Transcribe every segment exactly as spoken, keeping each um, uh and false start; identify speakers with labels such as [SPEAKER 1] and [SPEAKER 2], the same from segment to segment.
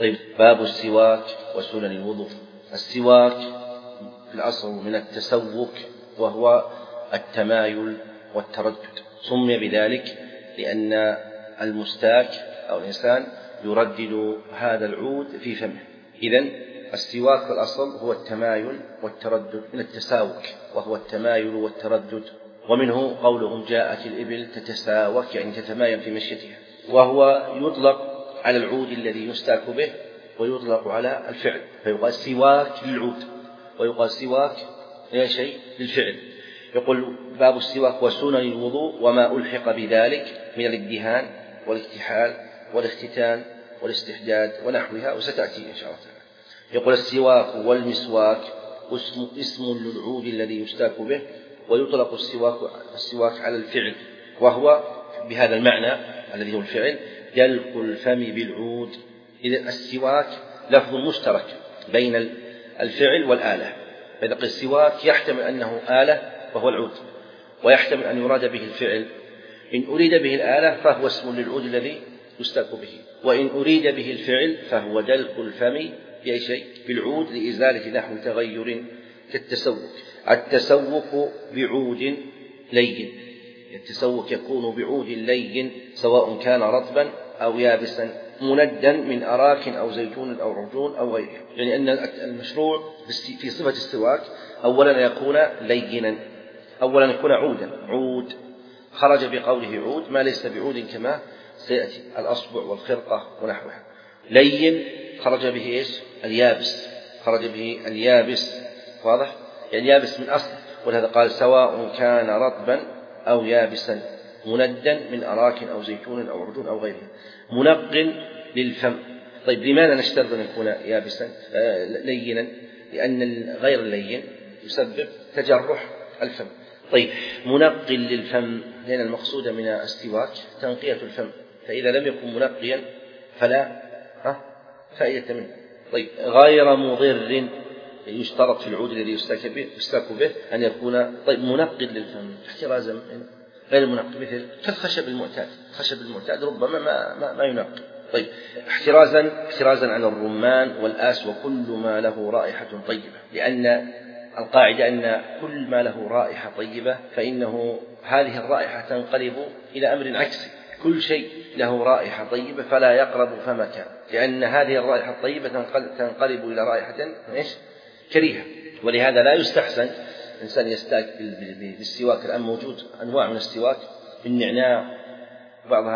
[SPEAKER 1] طيب، باب السواك وسنن الوضوء. السواك في الأصل من التسوك، وهو التمايل والتردد. سمي بذلك لأن المستاك أو الإنسان يردد هذا العود في فمه. إذن السواك في الأصل هو التمايل والتردد، من التساوك وهو التمايل والتردد. ومنه قولهم جاءت الإبل تتساوك، يعني تتمايل في مشيتها. وهو يطلق على العود الذي يستاك به، ويطلق على الفعل، فيقال سواك للعود ويقال سواك لا شيء للفعل. يقول باب السواك وسنن الوضوء وما ألحق بذلك من الادهان والاكتحال والاختتان والاستحداد ونحوها، وستأتي إن شاء الله تعالى. يقول السواك والمسواك اسم, اسم للعود الذي يستاك به، ويطلق السواك, السواك على الفعل، وهو بهذا المعنى الذي هو الفعل دلق الفم بالعود. إذا السواك لفظ مشترك بين الفعل والآلة، فإذا قيل السواك يحتمل أنه آلة وهو العود، ويحتمل أن يراد به الفعل. إن أريد به الآلة فهو اسم للعود الذي يستاك به، وإن أريد به الفعل فهو دلق الفم بأي شيء بالعود لإزالة نحو تغير كالتسوك. التسوك بعود لين، التسوك يكون بعود لين سواء كان رطبا أو يابسا مندا من أراك أو زيتون أو عجون أو غيره. يعني أن المشروع في صفة السواك أولا يكون لينا، أولا يكون عودا، عود خرج بقوله عود ما ليس بعود كما سيأتي الأصبع والخرقة ونحوها. لين خرج به إيش؟ اليابس، خرج به اليابس، واضح؟ يعني يابس من أصل، ولهذا قال سواء كان رطبا أو يابسا مندا من أراك أو زيتون أو عجون أو غيره. منق للفم. طيب، لماذا نشترط أن يكون يابسا آه لينا؟ لأن غير اللين يسبب تجرح الفم. طيب، منق للفم، لأن المقصود من السواك تنقية الفم، فإذا لم يكن منقيا فلا فائدة منه. طيب، غير مضر، يشترط في العود الذي يستاك به أن يكون طيب منقل للفم احترازا غير منقل، مثل كالخشب المعتاد، الخشب المعتاد ربما ما, ما, ما ينقل. طيب، احترازا احترازا عن الرمان والآس وكل ما له رائحة طيبة، لأن القاعدة أن كل ما له رائحة طيبة فإنه هذه الرائحة تنقلب إلى أمر عكسي، كل شيء له رائحة طيبة فلا يقرب فمكان، لأن هذه الرائحة الطيبة تنقلب إلى رائحة إيش؟ كريهة. ولهذا لا يستحسن إنسان يستاك بالسواك. الآن موجود أنواع من السواك بالنعناع، بعضها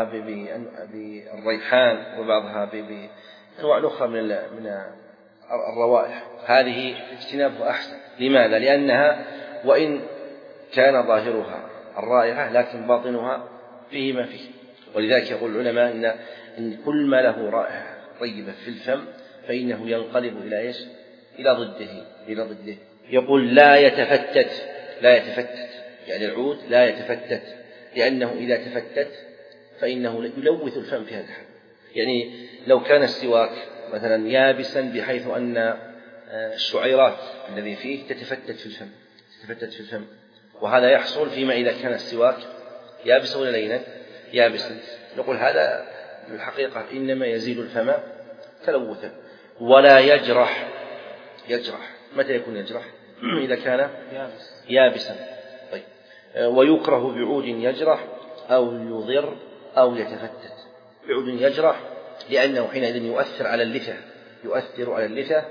[SPEAKER 1] بالريحان، وبعضها بأنواع أخرى من من الروائح. هذه اجتنابه أحسن. لماذا؟ لأنها وإن كان ظاهرها الرائحة لكن باطنها فيه ما فيه. ولذلك يقول العلماء إن, إن كل ما له رائحة طيبة في الفم فإنه ينقلب إلى إيش؟ إلى ضده إلى ضده. يقول لا يتفتت، لا يتفتت يعني العود لا يتفتت، لأنه إذا تفتت فإنه يلوث الفم في هذا الحال. يعني لو كان السواك مثلا يابسا بحيث أن الشعيرات الذي فيه تتفتت في الفم تتفتت في الفم وهذا يحصل فيما إذا كان السواك يابسا ولا لينا؟ يابسا. نقول هذا بالحقيقة إنما يزيد الفم تلوثا. ولا يجرح، يجرح متى يكون يجرح؟ إذا كان يابسا. طيب، ويكره بعود يجرح أو يضر أو يتفتت. بعود يجرح لأنه حينئذ يؤثر على اللثة، يؤثر على اللثة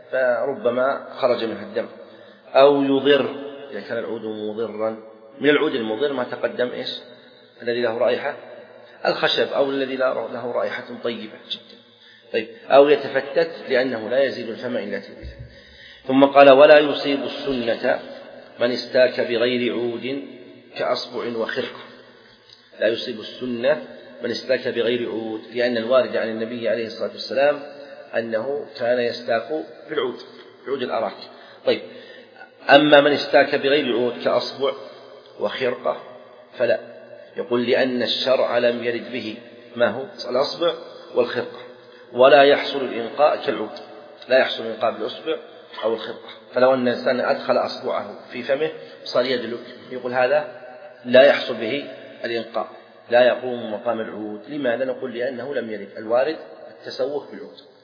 [SPEAKER 1] فربما خرج منها الدم. أو يضر إذا كان العود مضرا. من العود المضر ما تقدم إيش؟ الذي له رائحة الخشب، أو الذي له رائحة طيبة جدا. طيب، أو يتفتت لأنه لا يزيد الفم إلا تلبيثا. ثم قال ولا يصيب السنة من استاك بغير عود كأصبع وخرقة. لا يصيب السنة من استاك بغير عود، لأن الوارد عن النبي عليه الصلاة والسلام أنه كان يستاك بالعود، بعود الأراك. طيب، أما من استاك بغير عود كأصبع وخرقة فلا. يقول لأن الشرع لم يرد به ما هو الأصبع والخرقة، ولا يحصل الإنقاء كالعود، لا يحصل الإنقاء بالأصبع أو الخرقة. فلو أن الإنسان أدخل أصبعه في فمه صار يدلك، يقول هذا لا يحصل به الإنقاء، لا يقوم مقام العود. لماذا؟ نقول لأنه لم يرد الوارد التسوق بالعود.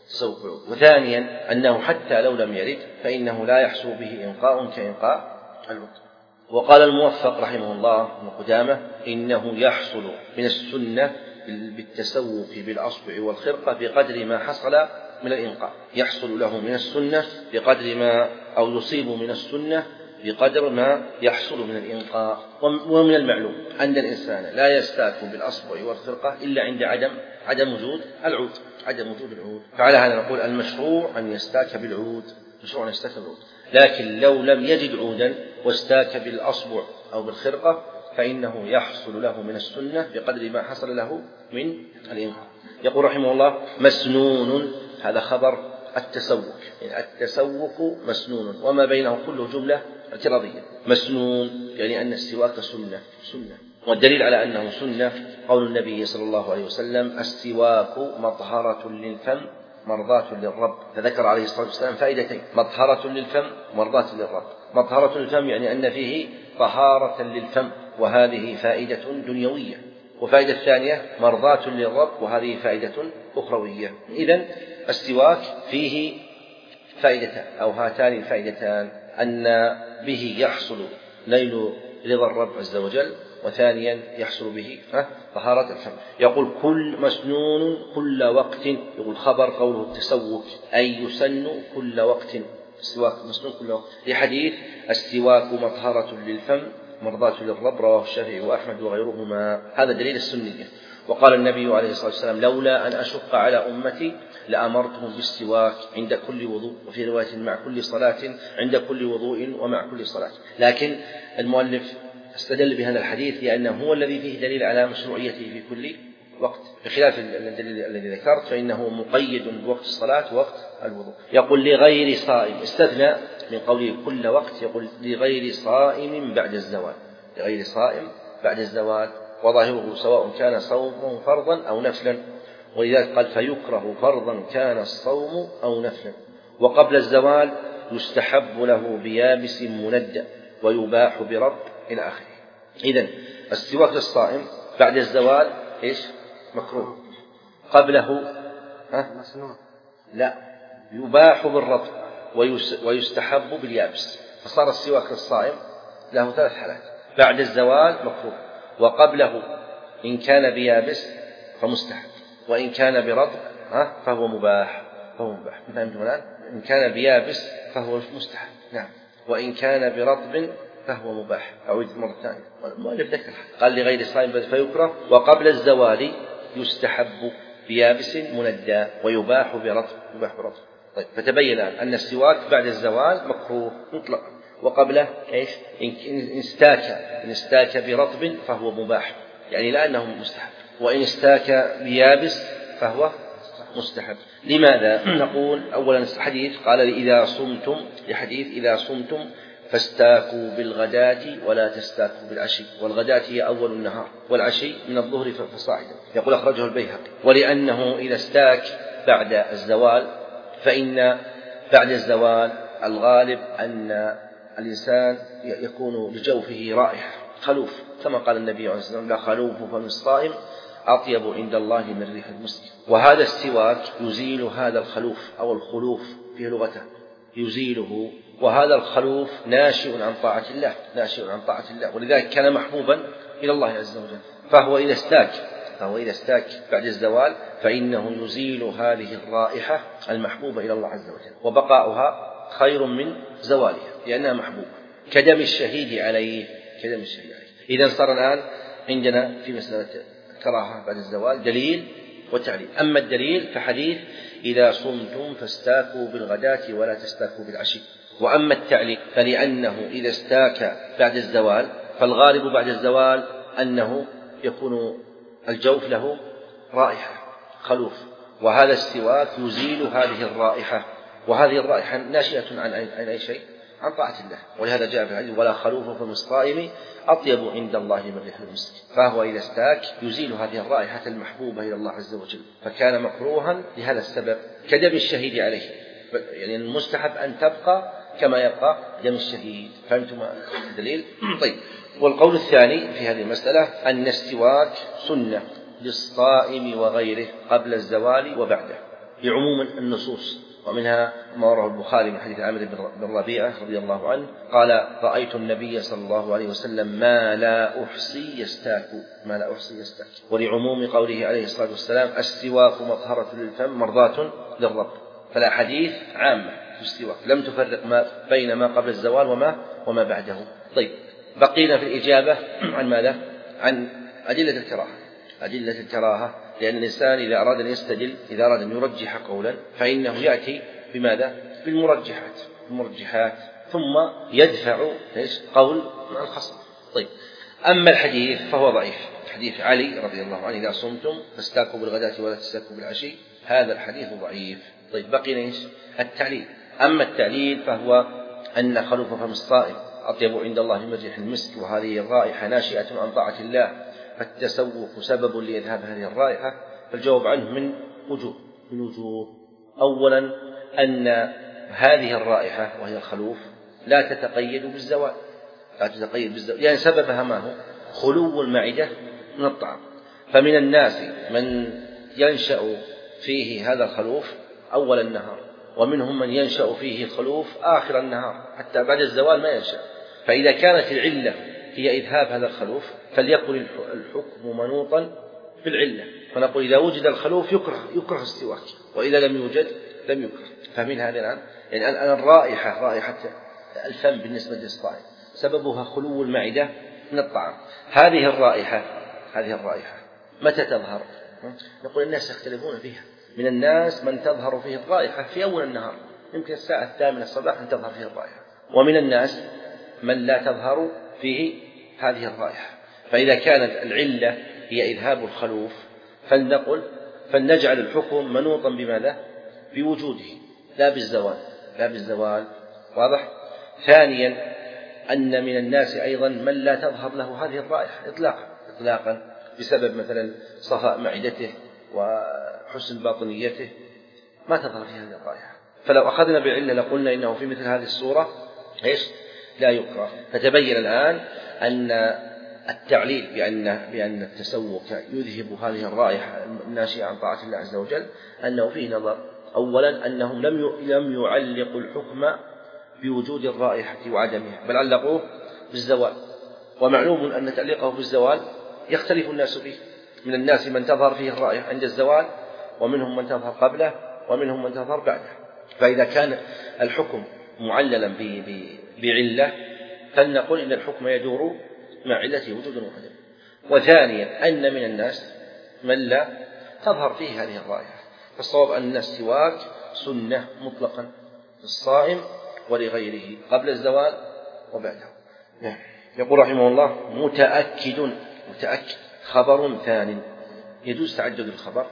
[SPEAKER 1] التسوق بالعود. وثانيا أنه حتى لو لم يرد فإنه لا يحصل به إنقاء كإنقاء العود. وقال الموفق رحمه الله ابن قدامة إنه يحصل من السنة بالتسوق بالأصبع والخرقة بقدر ما حصل من الإنقاء، يحصل له من السنة بقدر ما أو يصيب من السنة بقدر ما يحصل من الإنقاء. ومن المعلوم أن الإنسان لا يستاك بالأصبع والخرقة إلا عند عدم عدم وجود العود عدم وجود العود. فعلى هذا نقول المشروع أن يستاك بالعود، مشروع أن يستاك بالعود. لكن لو لم يجد عودا واستاك بالأصبع أو بالخرقة فإنه يحصل له من السنة بقدر ما حصل له من الإنقاء. يقول رحمه الله مسنون، هذا خبر التسوق، يعني التسوق مسنون، وما بينه كله جملة اعتراضية. مسنون يعني أن السواك سنة سنة والدليل على أنه سنة قول النبي صلى الله عليه وسلم السواك مطهرة للفم مرضاة للرب، فذكر عليه الصلاة والسلام فائدتين: مطهرة للفم مرضاة للرب. مطهرة للفم يعني أن فيه طهارة للفم، وهذه فائدة دنيوية. وفائدة الثانية مرضاة للرب، وهذه فائدة أخروية. إذن السواك فيه فائدتان أو هاتان الفائدتان: أن به يحصل نيل رضا الرب عز وجل، وثانيا يحصل به طهارة الفم. يقول كل مسنون كل وقت، يقول خبر قوله التسوك أي يسن كل وقت، السواك مسنون كل وقت، لحديث السواك مطهرة للفم مرضاة للرب رواه الشافعي وأحمد وغيرهما. هذا دليل السنية. وقال النبي عليه الصلاة والسلام لولا أن أشق على أمتي لأمرتهم بالسواك عند كل وضوء، وفي رواية مع كل صلاة، عند كل وضوء ومع كل صلاة. لكن المؤلف استدل بهذا الحديث لأنه هو الذي فيه دليل على مشروعيته في كل وقت، بخلاف الدليل الذي ذكرت فإنه مقيد بوقت الصلاة ووقت الوضوء. يقول لغير صائم، استثنى من قوله كل وقت، يقول لغير صائم بعد الزوال، لغير صائم بعد الزوال، وظاهره سواء كان صومه فرضا أو نفلا، ولذلك قال فيكره فرضا كان الصوم أو نفلا. وقبل الزوال يستحب له بيابس مندى ويباح برب إلى آخره. إذن السواك للصائم بعد الزوال إيش؟ مكروه. قبله ها؟ مسنون لا، يباح بالرب ويستحب باليابس. فصار السواك للصائم له ثلاث حالات: بعد الزوال مكروه، وقبله إن كان بيابس فمستحب، وإن كان برطب فهو مباح فهو مباح. فهمتم الآن؟ إن كان بيابس فهو مستحب، نعم، وإن كان برطب فهو مباح. أعيد مرة ثانية، المؤلف ذكر قال لغير صائم فيكره، وقبل الزوال يستحب بيابس مندى ويباح برطب يباح برطب. طيب، فتبين أن السواك بعد الزوال مكروه مطلقا، وقبله إيش؟ إن استاك إن استاك برطب فهو مباح، يعني لا أنه مستحب، وإن استاك بيابس فهو مستحب. لماذا؟ نقول أولا حديث قال إذا صمتم، لحديث إذا صمتم فاستاكوا بالغداة ولا تستاكوا بالعشي، والغداة هي أول النهار، والعشي من الظهر فصاعدا. يقول أخرجه البيهقي. ولأنه إذا استاك بعد الزوال فإن بعد الزوال الغالب أن الإنسان يكون لجوفه رائحة خلوف، كما قال النبي عليه الصلاة والسلام لا خلوف فم الصائم أطيب عند الله من ريح المسك. وهذا السواك يزيل هذا الخلوف أو الخلوف في لغته، يزيله، وهذا الخلوف ناشئ عن طاعة الله ناشئ عن طاعة الله ولذلك كان محبوبا إلى الله عز وجل. فهو إذا استاك فهو إذا استاك بعد الزوال فإنه يزيل هذه الرائحة المحبوبة إلى الله عز وجل، وبقاؤها خير من زوالها لأنها محبوبة، كدم الشهيد عليه كدم الشهيد عليه. إذن صار الآن عندنا في مسألة كراهة بعد الزوال دليل وتعليل. أما الدليل فحديث إذا صمتم فاستاكوا بالغداة ولا تستاكوا بالعشي. وأما التعليل فلأنه إذا استاك بعد الزوال فالغالب بعد الزوال أنه يكون الجوف له رائحة خلوف، وهذا السواك يزيل هذه الرائحة، وهذه الرائحة ناشئة عن أي شيء؟ عن طاعة الله. ولهذا جاء في الحديث ولا خلوف فم الصائم أطيب عند الله من ريح المسك. فهو إذا استاك يزيل هذه الرائحة المحبوبة إلى الله عز وجل، فكان مكروها لهذا السبب كدم الشهيد عليه، يعني المستحب أن تبقى كما يبقى دم الشهيد. فهمتم الدليل؟ طيب، والقول الثاني في هذه المسألة أن السواك سنة للصائم وغيره قبل الزوال وبعده، لعموم النصوص، ومنها ما رواه البخاري من حديث عامر بن ربيعة رضي الله عنه قال: رأيت النبي صلى الله عليه وسلم ما لا أحصي يستاك ما لا أحصي يستاك ولعموم قوله عليه الصلاة والسلام: السواك مطهرة للفم مرضاة للرب. فالأحاديث عامة في السواك، لم تفرق ما بين ما قبل الزوال وما وما بعده. طيب، بقينا في الإجابة عن ماذا؟ عن أدلة الكراهة. أدلة الكراهة، لأن الإنسان إذا أراد أن يستدل، إذا أراد أن يرجح قولا، فإنه يأتي بماذا؟ بالمرجحات المرجحات ثم يدفع قول الخصم. طيب، أما الحديث فهو ضعيف. حديث علي رضي الله عنه: إذا صمتم فاستاكوا بالغداة ولا تستاكوا بالعشي. هذا الحديث ضعيف. طيب، بقي التعليل. أما التعليل فهو أن خلوف فم الصائم أطيب عند الله من ريح المسك، وهذه الرائحة ناشئة عن طاعة الله، فالتسوق سبب لإذهاب هذه الرائحة. فالجواب عنه من وجوه من وجوه أولا أن هذه الرائحة وهي الخلوف لا تتقيد بالزوال لا تتقيد بالزوال يعني سببها ما هو؟ خلو المعدة من الطعام. فمن الناس من ينشأ فيه هذا الخلوف أول النهار، ومنهم من ينشأ فيه الخلوف آخر النهار حتى بعد الزوال ما ينشأ. فإذا كانت العلة هي إذهاب هذا الخلوف فليكن الحكم منوطا بالعلة، فنقول إذا وجد الخلوف يكره يكره السواك، وإذا لم يوجد لم يكره. فمن هذا الآن يعني الآن الرائحة رائحة الفم بالنسبة للصائم سببها خلو المعدة من الطعام. هذه الرائحة هذه الرائحة متى تظهر؟ نقول الناس يختلفون فيها. من الناس من تظهر فيه الرائحة في أول النهار، يمكن الساعة الثامنة الصباح أن تظهر فيه الرائحة، ومن الناس من لا تظهر فيه هذه الرائحة. فإذا كانت العلة هي إذهاب الخلوف فلنقل فلنجعل الحكم منوطا بماذا؟ بوجوده لا بالزوال لا بالزوال واضح؟ ثانيا أن من الناس أيضا من لا تظهر له هذه الرائحة إطلاقا إطلاقا بسبب مثلا صفاء معدته وحسن باطنيته ما تظهر فيه هذه الرائحة. فلو أخذنا بعلة لقلنا إنه في مثل هذه الصورة إيش؟ لا يكره. فتبين الآن أن التعليل بأن بأن التسوق يذهب هذه الرائحة الناشئة عن طاعة الله عز وجل أنه فيه نظر. أولا أنهم لم لم يعلقوا الحكم بوجود الرائحة وعدمها، بل علقوه بالزوال، ومعلوم أن تعليقه بالزوال يختلف الناس فيه. من الناس من تظهر فيه الرائحة عند الزوال، ومنهم من تظهر قبله، ومنهم من تظهر بعده. فإذا كان الحكم معللا بعلة فلنقل إن الحكم يدور مع علته وجودا وعدما. وثانيا أن من الناس من لا تظهر فيه هذه الرائحة، فالصواب أن السواك سنة مطلقا للصائم ولغيره قبل الزوال وبعده. يقول رحمه الله: متأكد متأكد خبر ثاني. يجوز تعدد الخبر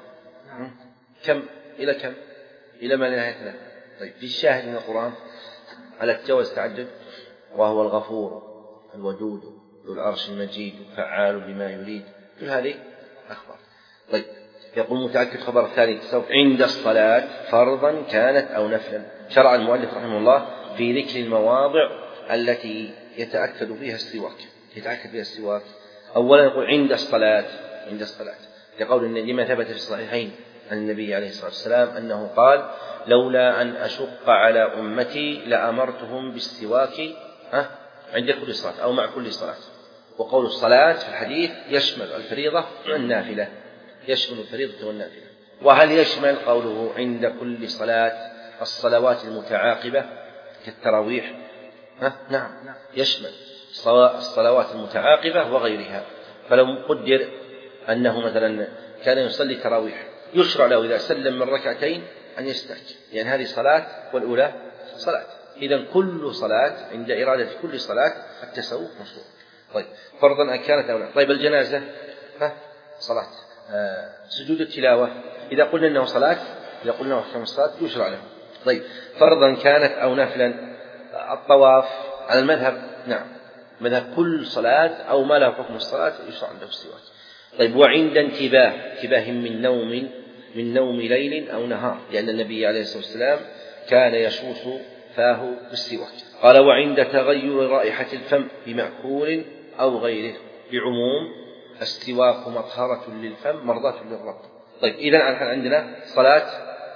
[SPEAKER 1] كم إلى كم؟ إلى ما لا نهاية له. طيب، في الشاهد من القرآن على الجواز تعدد، وهو الغفور الودود ذو العرش المجيد فعال لما يريد، كل هذه أخبار. طيب، يقول متأكد خبر الثاني عند الصلاة فرضا كانت أو نفلا. شرع المؤلف رحمه الله في ذكر المواضع التي يتأكد فيها السواك يتأكد فيها السواك. أولا يقول عند الصلاة عند الصلاة لقول إن لما ثبت في الصحيحين عن النبي عليه الصلاة والسلام أنه قال: لولا أن أشق على أمتي لأمرتهم بالسواك عند كل صلاة أو مع كل صلاة. وقول الصلاة في الحديث يشمل الفريضة والنافلة يشمل الفريضة والنافلة. وهل يشمل قوله عند كل صلاة الصلوات المتعاقبة كالتراويح؟ ها؟ نعم يشمل الصلوات المتعاقبة وغيرها. فلو قدر أنه مثلا كان يصلي تراويح يشرع له إذا سلم من ركعتين أن يستاك، يعني هذه صلاة والأولى صلاة. إذن كل صلاة عند إرادة كل صلاة التسوق مشروع. طيب، فرضا أن كانت أو لا. طيب، الجنازة ها صلاة. آه سجود التلاوة إذا قلنا أنه صلاة إذا قلنا أنه حكم الصلاة يشرع له. طيب، فرضا كانت أو نفلا. الطواف على المذهب نعم مذهب كل صلاة أو ما له حكم الصلاة يشرع له السواك. طيب، وعند انتباه انتباه من نوم من نوم ليل أو نهار، لأن النبي عليه الصلاة والسلام كان يشوص فاه بالسواك. قال: وعند تغير رائحة الفم بمأكول أو غيره، بعموم السواك مطهرة للفم مرضاة للرب. طيب، إذن عندنا صلاة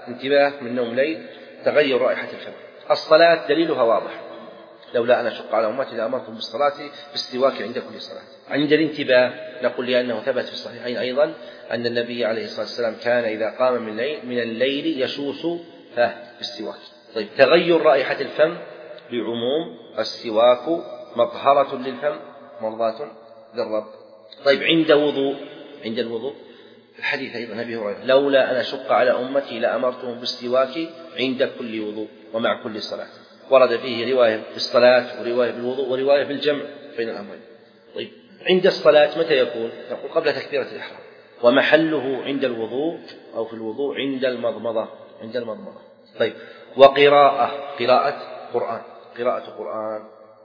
[SPEAKER 1] انتباه من نوم ليل، تغير رائحة الفم. الصلاة دليلها واضح، لولا أن أشق على أمتي لأمرتم بالصلاة بالسواك عند كل صلاة. عند الانتباه نقول لأنه ثبت في الصحيحين أيضا أن النبي عليه الصلاة والسلام كان إذا قام من الليل, من الليل يشوص بالسواك. طيب، تغير رائحة الفم لعموم السواك مطهرة للفم مرضاة للرب. طيب، عند وضوء عند الوضوء الحديث أيضا أبي هريرة لولا أن أشق على أمتي لأمرتهم بالسواك عند كل وضوء ومع كل صلاة. ورد فيه رواية بالصلاة ورواية بالوضوء ورواية بالجمع بين الأمرين. طيب، عند الصلاة متى يكون؟ نقول قبل تكبيرة الإحرام، ومحله عند الوضوء أو في الوضوء عند المضمضة عند المضمضة. طيب، وقراءة قراءة قرآن قراءة قرآن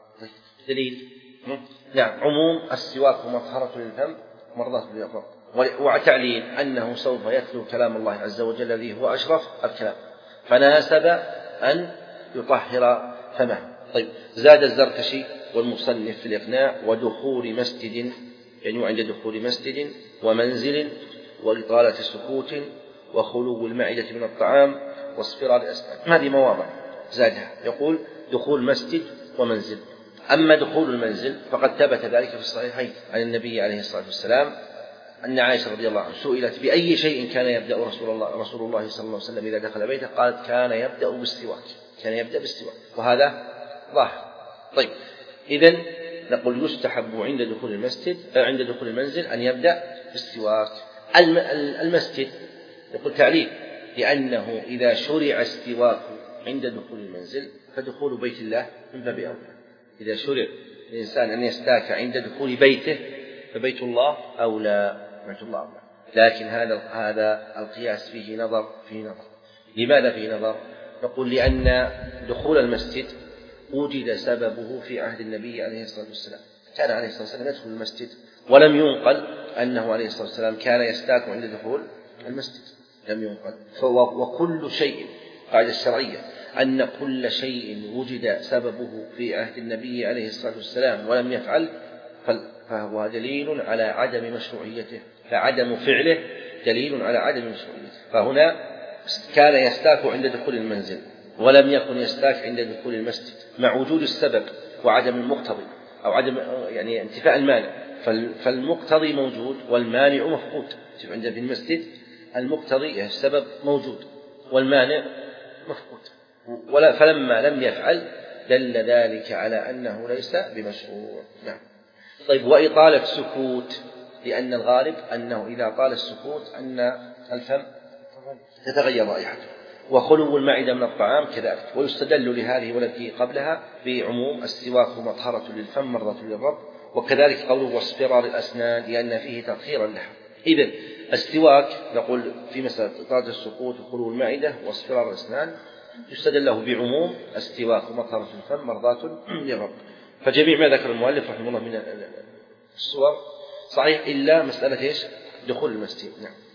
[SPEAKER 1] دليل نعم عموم السواك مطهرة للفم مرضاة للرب، وتعليل أنه سوف يتلو كلام الله عز وجل الذي هو أشرف الكلام، فناسب أن يطهر فمه. طيب، زاد الزركشي والمصنف في الإقناع ودخول مسجد، يعني عند دخول مسجد ومنزل وإطالة سكوت وخلو المعدة من الطعام واصفرار الأسنان. هذه مواضع زادها، يقول دخول مسجد ومنزل. أما دخول المنزل فقد ثبت ذلك في الصحيحين عن النبي عليه الصلاة والسلام أن عائشة رضي الله عنها سئلت بأي شيء كان يبدأ رسول الله رسول الله صلى الله عليه وسلم إذا دخل بيته، قالت كان يبدأ بالسواك كان يبدأ بالسواك وهذا ظاهر. طيب، إذن نقول يستحب عند دخول المسجد عند دخول المنزل أن يبدأ بالسواك. المسجد يقول تعليل لأنه إذا شرع السواك عند دخول المنزل فدخول بيت الله من باب أولى. إذا شرع الإنسان أن يستاك عند دخول بيته فبيت الله أولى بيت الله أولى. لكن هذا هذا القياس فيه نظر فيه نظر. لماذا فيه نظر؟ نقول لأن دخول المسجد وجد سببه في عهد النبي عليه الصلاة والسلام، كان عليه الصلاة والسلام يدخل المسجد ولم ينقل أنه عليه الصلاة والسلام كان يستاك عند دخول المسجد، لم ينقل. وكل شيء قاعدة الشرعية أن كل شيء وجد سببه في عهد النبي عليه الصلاة والسلام ولم يفعل فهو دليل على عدم مشروعيته، فعدم فعله دليل على عدم مشروعيته. فهنا كان يستاك عند دخول المنزل ولم يكن يستاك عند دخول المسجد مع وجود السبب وعدم المقتضي أو عدم يعني انتفاء المانع، فالمقتضي موجود والمانع مفقود. عند في المسجد المقتضي السبب موجود والمانع مفقود، ولا فلما لم يفعل دل ذلك على أنه ليس بمشروع. نعم. طيب، وإطالة سكوت، لأن الغالب أنه إذا طال السكوت أن الفم تتغير رائحته، وخلو المعدة من الطعام كذلك. ويستدل لهذه والتي قبلها بعموم السواك مطهرة للفم مرضاة للرب، وكذلك قوله واصفرار الأسنان لأن فيه تطهيرا لها. إذن السواك نقول في مسألة إطالة السكوت وخلو المعدة واصفرار الأسنان يستدل له بعموم السواك مطهرة للفم مرضاة للرب. فجميع ما ذكر المؤلف رحمه الله من الصور صحيح إلا مسألة إيش؟ دخول المسجد. نعم.